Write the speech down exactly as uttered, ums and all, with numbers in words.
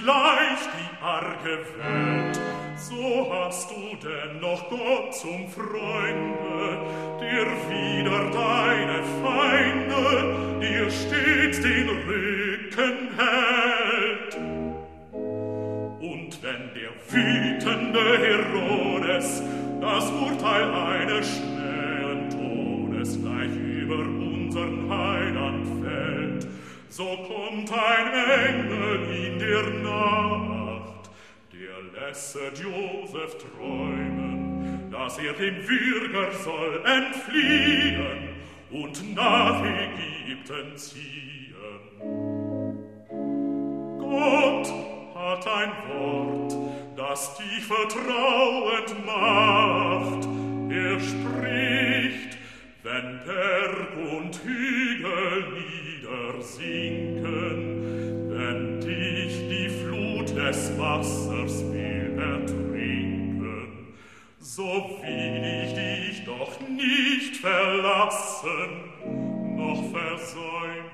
gleich die arge Welt, so hast du dennoch Gott zum Freunde, der wider deine Feinde dir stets den Rücken hält. Und wenn der wütende Herodes das Urteil eines schnellen Todes gleich über unsern Heiland fällt, so kommt ein Engel in der Nacht, der lässet Josef träumen, dass er dem Würger soll entfliehen und nach Ägypten ziehen. Gott hat ein Wort, das dich vertrauend macht. Er spricht, wenn Berg und Hügel niedersinken, wenn dich die Flut des Wassers will ertrinken, so will ich dich doch nicht verlassen, noch versäumen.